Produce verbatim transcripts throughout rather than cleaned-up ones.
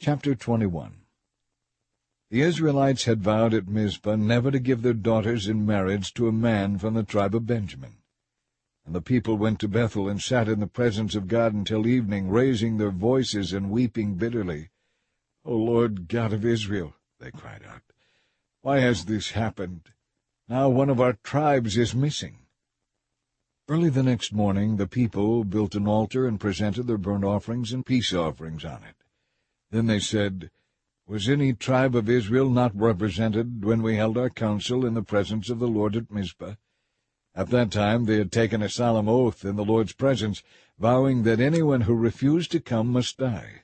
Chapter twenty-one. The Israelites had vowed at Mizpah never to give their daughters in marriage to a man from the tribe of Benjamin. And the people went to Bethel and sat in the presence of God until evening, raising their voices and weeping bitterly. "O Lord God of Israel," they cried out, "why has this happened? Now one of our tribes is missing." Early the next morning the people built an altar and presented their burnt offerings and peace offerings on it. Then they said, "Was any tribe of Israel not represented when we held our council in the presence of the Lord at Mizpah?" At that time they had taken a solemn oath in the Lord's presence, vowing that anyone who refused to come must die.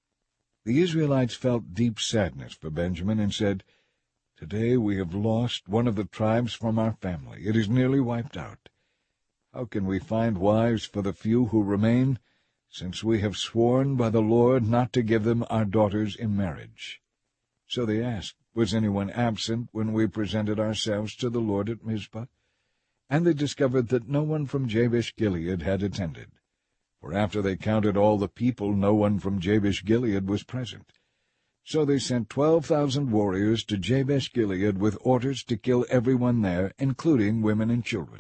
The Israelites felt deep sadness for Benjamin and said, "Today we have lost one of the tribes from our family. It is nearly wiped out. How can we find wives for the few who remain, since we have sworn by the Lord not to give them our daughters in marriage?" So they asked, "Was anyone absent when we presented ourselves to the Lord at Mizpah?" And they discovered that no one from Jabesh-Gilead had attended. For after they counted all the people, no one from Jabesh-Gilead was present. So they sent twelve thousand warriors to Jabesh-Gilead with orders to kill everyone there, including women and children.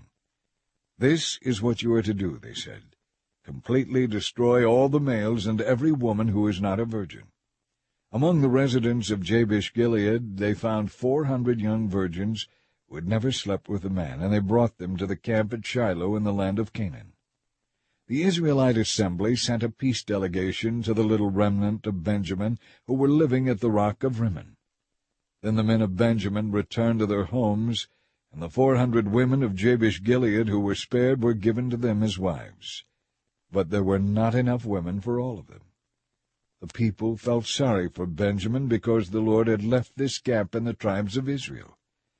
"This is what you are to do," they said. "Completely destroy all the males and every woman who is not a virgin." Among the residents of Jabesh-Gilead they found four hundred young virgins who had never slept with a man, and they brought them to the camp at Shiloh in the land of Canaan. The Israelite assembly sent a peace delegation to the little remnant of Benjamin who were living at the rock of Rimmon. Then the men of Benjamin returned to their homes, and the four hundred women of Jabesh-Gilead who were spared were given to them as wives. But there were not enough women for all of them. The people felt sorry for Benjamin because the Lord had left this gap in the tribes of Israel.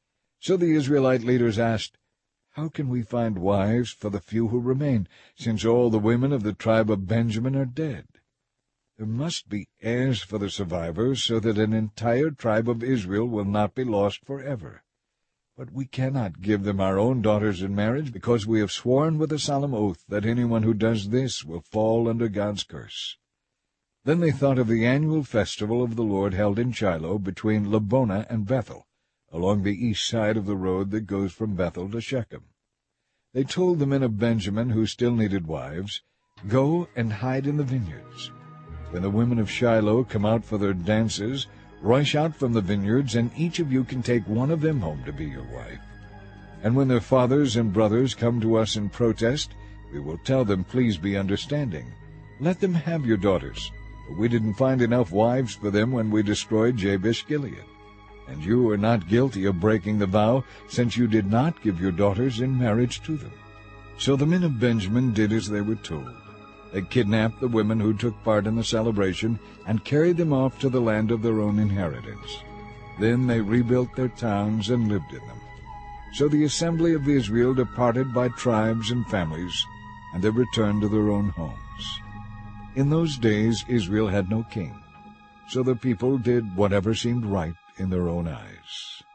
So the Israelite leaders asked, "How can we find wives for the few who remain, since all the women of the tribe of Benjamin are dead? There must be heirs for the survivors, so that an entire tribe of Israel will not be lost forever. But we cannot give them our own daughters in marriage, because we have sworn with a solemn oath that anyone who does this will fall under God's curse." Then they thought of the annual festival of the Lord held in Shiloh between Lebonah and Bethel, along the east side of the road that goes from Bethel to Shechem. They told the men of Benjamin who still needed wives, "Go and hide in the vineyards. When the women of Shiloh come out for their dances, rush out from the vineyards, and each of you can take one of them home to be your wife. And when their fathers and brothers come to us in protest, we will tell them, 'Please be understanding. Let them have your daughters, for we didn't find enough wives for them when we destroyed Jabesh-Gilead. And you are not guilty of breaking the vow, since you did not give your daughters in marriage to them.'" So the men of Benjamin did as they were told. They kidnapped the women who took part in the celebration and carried them off to the land of their own inheritance. Then they rebuilt their towns and lived in them. So the assembly of Israel departed by tribes and families, and they returned to their own homes. In those days Israel had no king, so the people did whatever seemed right in their own eyes.